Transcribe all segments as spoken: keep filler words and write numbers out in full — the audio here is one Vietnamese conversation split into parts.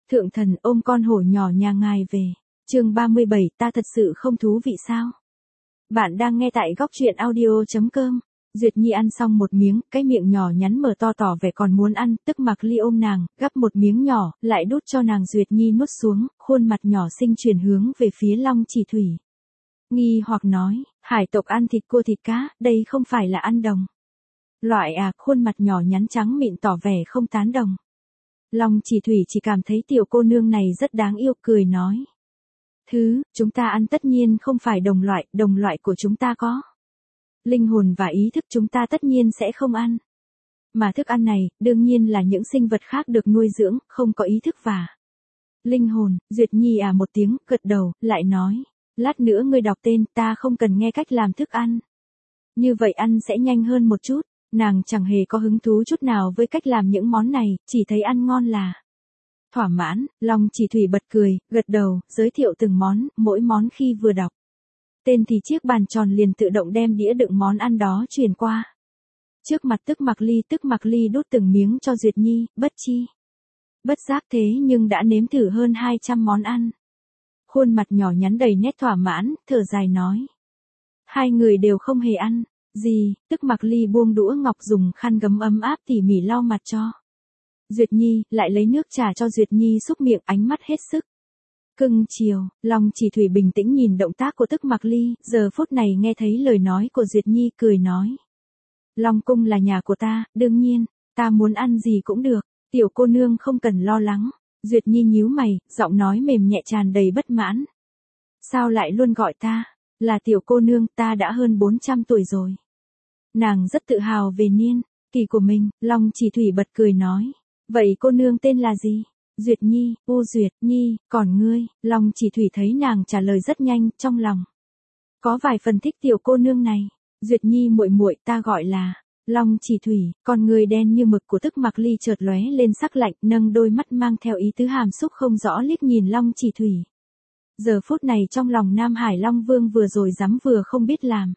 Thượng thần ôm con hổ nhỏ nhà ngài về. Chương ba mươi bảy, ta thật sự không thú vị sao? Bạn đang nghe tại góc truyện audio chấm com. Duyệt Nhi ăn xong một miếng, cái miệng nhỏ nhắn mở to tỏ vẻ còn muốn ăn, tức Mạc Ly ôm nàng, gắp một miếng nhỏ, lại đút cho nàng. Duyệt Nhi nuốt xuống, khuôn mặt nhỏ xinh chuyển hướng về phía Long Chỉ Thủy. Nghi hoặc nói, hải tộc ăn thịt cua thịt cá, đây không phải là ăn đồng loại à? Khuôn mặt nhỏ nhắn trắng mịn tỏ vẻ không tán đồng. Long Chỉ Thủy chỉ cảm thấy tiểu cô nương này rất đáng yêu, cười nói. Thứ, chúng ta ăn tất nhiên không phải đồng loại, đồng loại của chúng ta có linh hồn và ý thức, chúng ta tất nhiên sẽ không ăn. Mà thức ăn này, đương nhiên là những sinh vật khác được nuôi dưỡng, không có ý thức và linh hồn. Duyệt Nhi à một tiếng, gật đầu, lại nói. Lát nữa ngươi đọc tên, ta không cần nghe cách làm thức ăn. Như vậy ăn sẽ nhanh hơn một chút. Nàng chẳng hề có hứng thú chút nào với cách làm những món này, chỉ thấy ăn ngon là thỏa mãn. Long Chỉ Thủy bật cười, gật đầu, giới thiệu từng món, mỗi món khi vừa đọc tên thì chiếc bàn tròn liền tự động đem đĩa đựng món ăn đó truyền qua trước mặt tức Mạc Ly. Tức Mạc Ly đút từng miếng cho Duyệt Nhi, bất chi bất giác thế nhưng đã nếm thử hơn hai trăm món ăn. Khuôn mặt nhỏ nhắn đầy nét thỏa mãn, thở dài nói. Hai người đều không hề ăn gì. Tức Mạc Ly buông đũa ngọc dùng khăn gấm ấm áp tỉ mỉ lau mặt cho Duyệt Nhi, lại lấy nước trà cho Duyệt Nhi xúc miệng, ánh mắt hết sức cưng chiều. Long Chỉ Thủy bình tĩnh nhìn động tác của Tức Mạc Ly, giờ phút này nghe thấy lời nói của Duyệt Nhi, cười nói. Long cung là nhà của ta, đương nhiên, ta muốn ăn gì cũng được, tiểu cô nương không cần lo lắng. Duyệt Nhi nhíu mày, giọng nói mềm nhẹ tràn đầy bất mãn. Sao lại luôn gọi ta là tiểu cô nương, ta đã hơn bốn trăm tuổi rồi. Nàng rất tự hào về niên kỷ của mình. Long Chỉ Thủy bật cười nói. Vậy cô nương tên là gì? Duyệt Nhi. U Duyệt Nhi, còn ngươi? Long Chỉ Thủy thấy nàng trả lời rất nhanh, trong lòng có vài phần thích tiểu cô nương này. Duyệt Nhi muội muội, ta gọi là Long Chỉ Thủy. Con người đen như mực của Tức Mạc Ly chợt lóe lên sắc lạnh, nâng đôi mắt mang theo ý tứ hàm xúc không rõ liếc nhìn Long Chỉ Thủy. Giờ phút này trong lòng Nam Hải Long Vương vừa rồi dám vừa không biết làm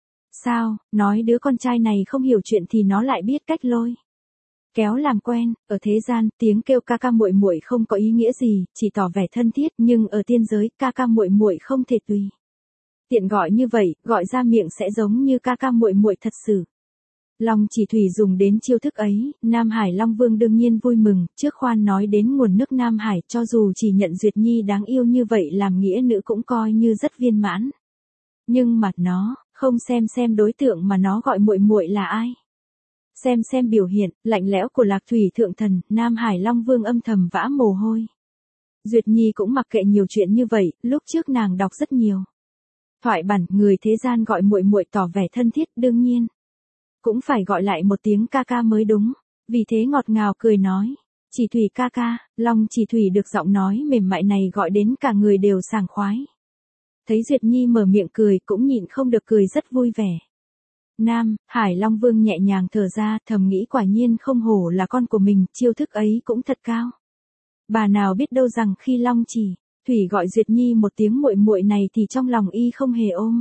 sao, nói đứa con trai này không hiểu chuyện thì nó lại biết cách lôi kéo làm quen. Ở thế gian, tiếng kêu ca ca muội muội không có ý nghĩa gì, chỉ tỏ vẻ thân thiết, nhưng ở tiên giới, ca ca muội muội không thể tùy tiện gọi như vậy, gọi ra miệng sẽ giống như ca ca muội muội thật sự. Long Chỉ Thủy dùng đến chiêu thức ấy, Nam Hải Long Vương đương nhiên vui mừng. Trước khoan nói đến nguồn nước Nam Hải, cho dù chỉ nhận Duyệt Nhi đáng yêu như vậy làm nghĩa nữ cũng coi như rất viên mãn. Nhưng mà nó không xem xem đối tượng mà nó gọi muội muội là ai. Xem xem biểu hiện lạnh lẽo của Lạc Thủy thượng thần, Nam Hải Long Vương âm thầm vã mồ hôi. Duyệt Nhi cũng mặc kệ nhiều chuyện như vậy, lúc trước nàng đọc rất nhiều thoại bản, người thế gian gọi muội muội tỏ vẻ thân thiết, đương nhiên cũng phải gọi lại một tiếng ca ca mới đúng. Vì thế ngọt ngào cười nói. Chỉ Thủy ca ca. Long Chỉ Thủy được giọng nói mềm mại này gọi đến cả người đều sảng khoái. Thấy Duyệt Nhi mở miệng cười cũng nhịn không được cười rất vui vẻ. Nam Hải Long Vương nhẹ nhàng thở ra, thầm nghĩ quả nhiên không hổ là con của mình, chiêu thức ấy cũng thật cao. Bà nào biết đâu rằng khi Long Chỉ Thủy gọi Duyệt Nhi một tiếng muội muội này thì trong lòng y không hề ôm.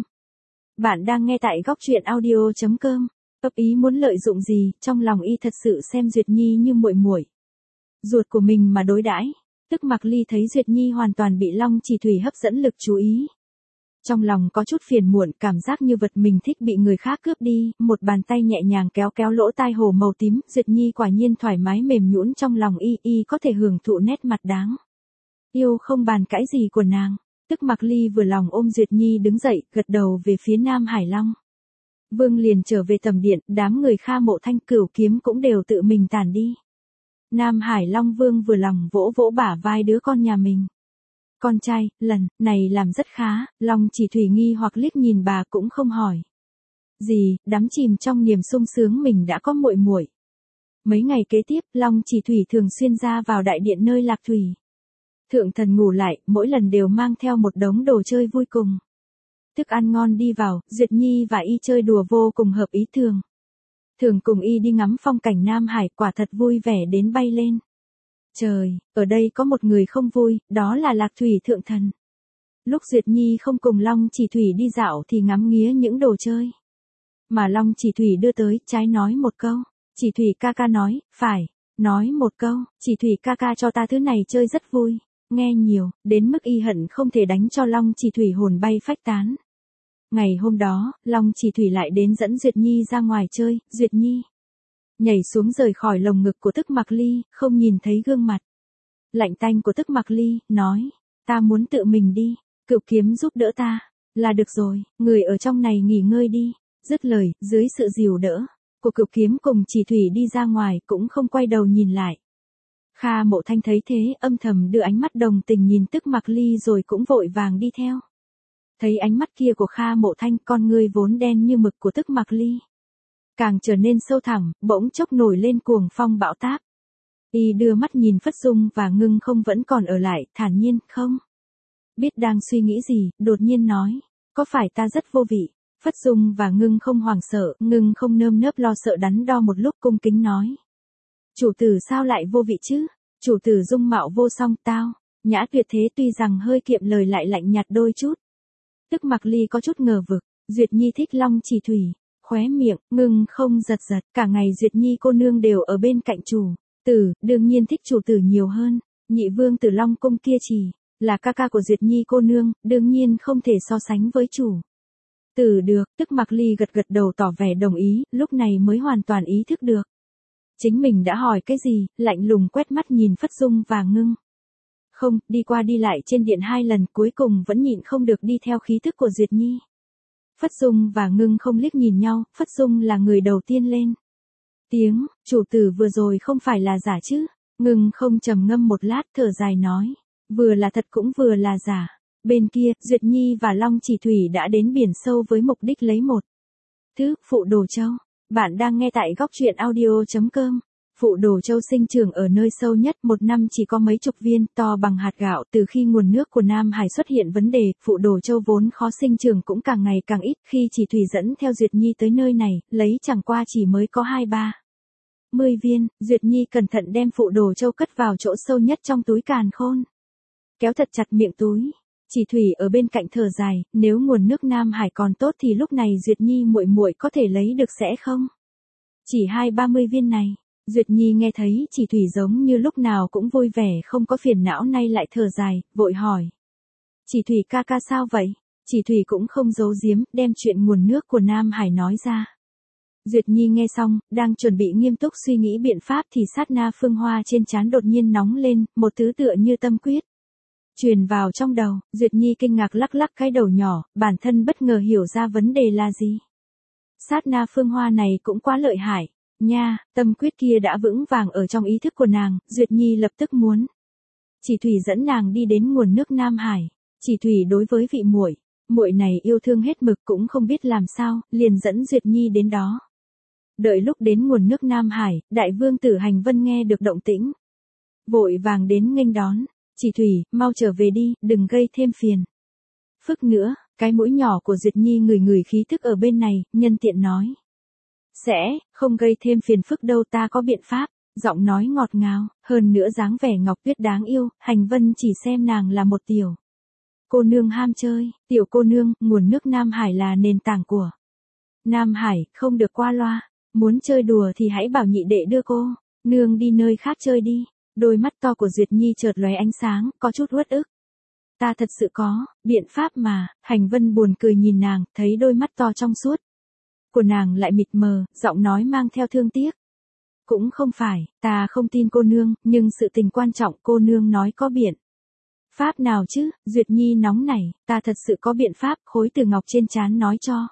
Bạn đang nghe tại góc truyện audio chấm com. Ấp ý muốn lợi dụng gì, trong lòng y thật sự xem Duyệt Nhi như muội muội ruột của mình mà đối đãi. Tức Mạc Ly thấy Duyệt Nhi hoàn toàn bị Long Chỉ Thủy hấp dẫn lực chú ý. Trong lòng có chút phiền muộn, cảm giác như vật mình thích bị người khác cướp đi, một bàn tay nhẹ nhàng kéo kéo lỗ tai hổ màu tím. Duyệt Nhi quả nhiên thoải mái mềm nhũn, trong lòng y y có thể hưởng thụ nét mặt đáng yêu không bàn cãi gì của nàng. Tức Mạc Ly vừa lòng ôm Duyệt Nhi đứng dậy, gật đầu về phía Nam Hải Long Vương liền trở về tầm điện, đám người Kha Mộ Thanh Cửu Kiếm cũng đều tự mình tản đi. Nam Hải Long Vương vừa lòng vỗ vỗ bả vai đứa con nhà mình. Con trai, lần này làm rất khá. Long Chỉ Thủy nghi hoặc liếc nhìn bà cũng không hỏi gì, đắm chìm trong niềm sung sướng mình đã có muội muội. Mấy ngày kế tiếp, Long Chỉ Thủy thường xuyên ra vào đại điện nơi Lạc Thủy thượng thần ngủ lại, mỗi lần đều mang theo một đống đồ chơi vui cùng thức ăn ngon đi vào. Duyệt Nhi và y chơi đùa vô cùng hợp ý, thường thường cùng y đi ngắm phong cảnh Nam Hải, quả thật vui vẻ đến bay lên trời. Ở đây có một người không vui, đó là Lạc Thủy thượng thần. Lúc Duyệt Nhi không cùng Long Chỉ Thủy đi dạo thì ngắm nghía những đồ chơi mà Long Chỉ Thủy đưa tới, trái nói một câu. Chỉ Thủy ca ca nói, phải nói một câu, chỉ Thủy ca ca cho ta thứ này chơi rất vui, nghe nhiều, đến mức y hận không thể đánh cho Long Chỉ Thủy hồn bay phách tán. Ngày hôm đó, Long Chỉ Thủy lại đến dẫn Duyệt Nhi ra ngoài chơi, Duyệt Nhi nhảy xuống rời khỏi lồng ngực của Tức Mặc Ly, không nhìn thấy gương mặt lạnh tanh của Tức Mặc Ly, nói, ta muốn tự mình đi, Cửu Kiếm giúp đỡ ta, là được rồi, người ở trong này nghỉ ngơi đi. Dứt lời, dưới sự dìu đỡ của Cửu Kiếm cùng Chỉ Thủy đi ra ngoài, cũng không quay đầu nhìn lại. Kha Mộ Thanh thấy thế, âm thầm đưa ánh mắt đồng tình nhìn Tức Mặc Ly rồi cũng vội vàng đi theo. Thấy ánh mắt kia của Kha Mộ Thanh, con ngươi vốn đen như mực của Tức Mặc Ly càng trở nên sâu thẳm, bỗng chốc nổi lên cuồng phong bão táp. Y đưa mắt nhìn Phất Dung và Ngưng Không vẫn còn ở lại, thản nhiên, không biết đang suy nghĩ gì, đột nhiên nói, có phải ta rất vô vị? Phất Dung và Ngưng Không hoảng sợ, Ngưng Không nơm nớp lo sợ đắn đo một lúc, cung kính nói, chủ tử sao lại vô vị chứ? Chủ tử dung mạo vô song, tao nhã tuyệt thế, tuy rằng hơi kiệm lời lại lạnh nhạt đôi chút. Tức Mặc Ly có chút ngờ vực, Duyệt Nhi thích Long Chỉ Thủy, khóe miệng Ngưng Không giật giật, cả ngày Duyệt Nhi cô nương đều ở bên cạnh chủ tử, đương nhiên thích chủ tử nhiều hơn. Nhị vương tử Long cung kia chỉ là ca ca của Duyệt Nhi cô nương, đương nhiên không thể so sánh với chủ tử được. Tức Mặc Ly gật gật đầu tỏ vẻ đồng ý, lúc này mới hoàn toàn ý thức được chính mình đã hỏi cái gì, lạnh lùng quét mắt nhìn Phất Dung và Ngưng Không, đi qua đi lại trên điện hai lần, cuối cùng vẫn nhịn không được đi theo khí thức của Duyệt Nhi. Phất Dung và Ngưng Không liếc nhìn nhau, Phất Dung là người đầu tiên lên tiếng, chủ tử vừa rồi không phải là giả chứ? Ngưng Không trầm ngâm một lát, thở dài nói, vừa là thật cũng vừa là giả. Bên kia, Duyệt Nhi và Long Chỉ Thủy đã đến biển sâu với mục đích lấy một thứ Phụ Đồ Châu. Bạn đang nghe tại góc truyện audio chấm com. Phụ Đồ Châu sinh trưởng ở nơi sâu nhất, một năm chỉ có mấy chục viên, to bằng hạt gạo. Từ khi nguồn nước của Nam Hải xuất hiện vấn đề, Phụ Đồ Châu vốn khó sinh trưởng cũng càng ngày càng ít. Khi Chỉ Thủy dẫn theo Duyệt Nhi tới nơi này, lấy chẳng qua chỉ mới có hai ba mươi viên. Duyệt Nhi cẩn thận đem Phụ Đồ Châu cất vào chỗ sâu nhất trong túi càn khôn, kéo thật chặt miệng túi. Chỉ Thủy ở bên cạnh thở dài, nếu nguồn nước Nam Hải còn tốt thì lúc này Duyệt Nhi muội muội có thể lấy được sẽ không? Chỉ hai ba mươi viên này. Duyệt Nhi nghe thấy Chỉ Thủy giống như lúc nào cũng vui vẻ không có phiền não, nay lại thở dài, vội hỏi, Chỉ Thủy ca ca sao vậy? Chỉ Thủy cũng không giấu giếm, đem chuyện nguồn nước của Nam Hải nói ra. Duyệt Nhi nghe xong, đang chuẩn bị nghiêm túc suy nghĩ biện pháp thì sát na phương hoa trên trán đột nhiên nóng lên, một thứ tựa như tâm quyết truyền vào trong đầu. Duyệt Nhi kinh ngạc lắc lắc cái đầu nhỏ, bản thân bất ngờ hiểu ra vấn đề là gì. Sát na phương hoa này cũng quá lợi hại nha, tâm quyết kia đã vững vàng ở trong ý thức của nàng. Duyệt Nhi lập tức muốn Chỉ Thủy dẫn nàng đi đến nguồn nước Nam Hải. Chỉ Thủy đối với vị muội muội này yêu thương hết mực, cũng không biết làm sao, liền dẫn Duyệt Nhi đến đó. Đợi lúc đến nguồn nước Nam Hải, đại vương tử Hành Vân nghe được động tĩnh, vội vàng đến nghênh đón. Chỉ Thủy, mau trở về đi, đừng gây thêm phiền phức nữa. Cái mũi nhỏ của Duyệt Nhi ngửi ngửi khí thức ở bên này, nhân tiện nói, sẽ không gây thêm phiền phức đâu, ta có biện pháp. Giọng nói ngọt ngào, hơn nữa dáng vẻ ngọc tuyết đáng yêu. Hành Vân chỉ xem nàng là một tiểu cô nương ham chơi. Tiểu cô nương, nguồn nước Nam Hải là nền tảng của Nam Hải, không được qua loa. Muốn chơi đùa thì hãy bảo nhị đệ đưa cô nương đi nơi khác chơi đi. Đôi mắt to của Duyệt Nhi chợt lóe ánh sáng, có chút uất ức. Ta thật sự có biện pháp mà. Hành Vân buồn cười nhìn nàng, thấy đôi mắt to trong suốt của nàng lại mịt mờ, giọng nói mang theo thương tiếc. Cũng không phải, ta không tin cô nương, nhưng sự tình quan trọng, cô nương nói có biện pháp nào chứ? Duyệt Nhi nóng nảy, ta thật sự có biện pháp. Khối từ ngọc trên trán nói cho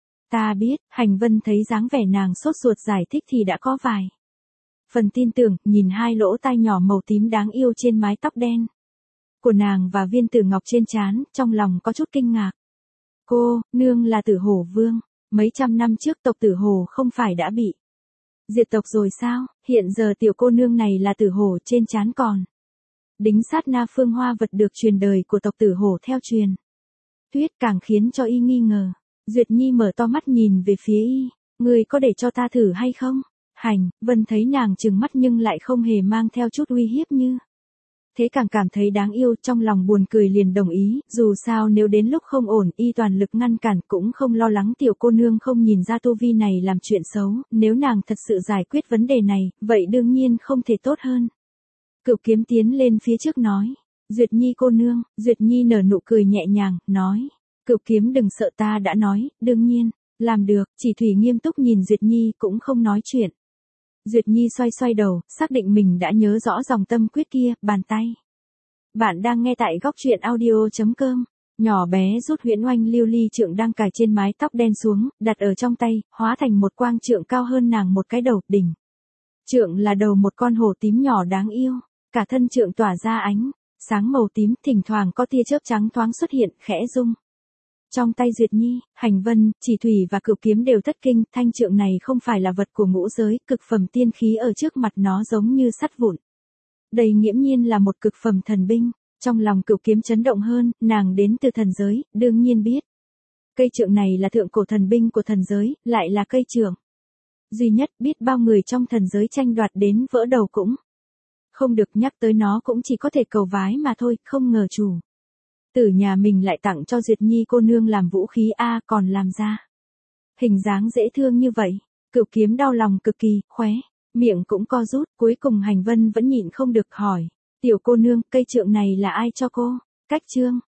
ta biết. Hành Vân thấy dáng vẻ nàng sốt ruột giải thích thì đã có vài phần tin tưởng, nhìn hai lỗ tai nhỏ màu tím đáng yêu trên mái tóc đen của nàng và viên tử ngọc trên trán, trong lòng có chút kinh ngạc. Cô nương là Tử Hổ Vương, mấy trăm năm trước tộc Tử Hổ không phải đã bị diệt tộc rồi sao? Hiện giờ tiểu cô nương này là Tử Hổ, trên trán còn đính sát na phương hoa, vật được truyền đời của tộc Tử Hổ theo truyền thuyết, càng khiến cho y nghi ngờ. Duyệt Nhi mở to mắt nhìn về phía y, người có để cho ta thử hay không? Hành Vân thấy nàng trừng mắt nhưng lại không hề mang theo chút uy hiếp như thế càng cảm thấy đáng yêu, trong lòng buồn cười liền đồng ý, dù sao nếu đến lúc không ổn, y toàn lực ngăn cản, cũng không lo lắng tiểu cô nương không nhìn ra tu vi này làm chuyện xấu, nếu nàng thật sự giải quyết vấn đề này, vậy đương nhiên không thể tốt hơn. Cửu Kiếm tiến lên phía trước nói, Duyệt Nhi cô nương. Duyệt Nhi nở nụ cười nhẹ nhàng, nói, Cửu Kiếm đừng sợ, ta đã nói, đương nhiên, làm được. Chỉ Thủy nghiêm túc nhìn Duyệt Nhi cũng không nói chuyện. Duyệt Nhi xoay xoay đầu, xác định mình đã nhớ rõ dòng tâm quyết kia, bàn tay. Bạn đang nghe tại góc truyện audio.com. Nhỏ bé rút huyễn oanh lưu ly trượng đang cài trên mái tóc đen xuống, đặt ở trong tay, hóa thành một quang trượng cao hơn nàng một cái đầu, đỉnh. Trượng là đầu một con hổ tím nhỏ đáng yêu, cả thân trượng tỏa ra ánh sáng màu tím, thỉnh thoảng có tia chớp trắng thoáng xuất hiện, khẽ rung. Trong tay Duyệt Nhi, Hành Vân, Chỉ Thủy và Cửu Kiếm đều thất kinh, thanh trượng này không phải là vật của ngũ giới, cực phẩm tiên khí ở trước mặt nó giống như sắt vụn. Đây nghiễm nhiên là một cực phẩm thần binh, trong lòng Cửu Kiếm chấn động hơn, nàng đến từ thần giới, đương nhiên biết. Cây trượng này là thượng cổ thần binh của thần giới, lại là cây trượng duy nhất, biết bao người trong thần giới tranh đoạt đến vỡ đầu cũng không được, nhắc tới nó cũng chỉ có thể cầu vái mà thôi, không ngờ chủ tử nhà mình lại tặng cho Duyệt Nhi cô nương làm vũ khí a, còn làm ra hình dáng dễ thương như vậy. Cửu Kiếm đau lòng cực kỳ, khóe miệng cũng co rút, cuối cùng Hành Vân vẫn nhịn không được hỏi, tiểu cô nương, cây trượng này là ai cho cô? Cách trương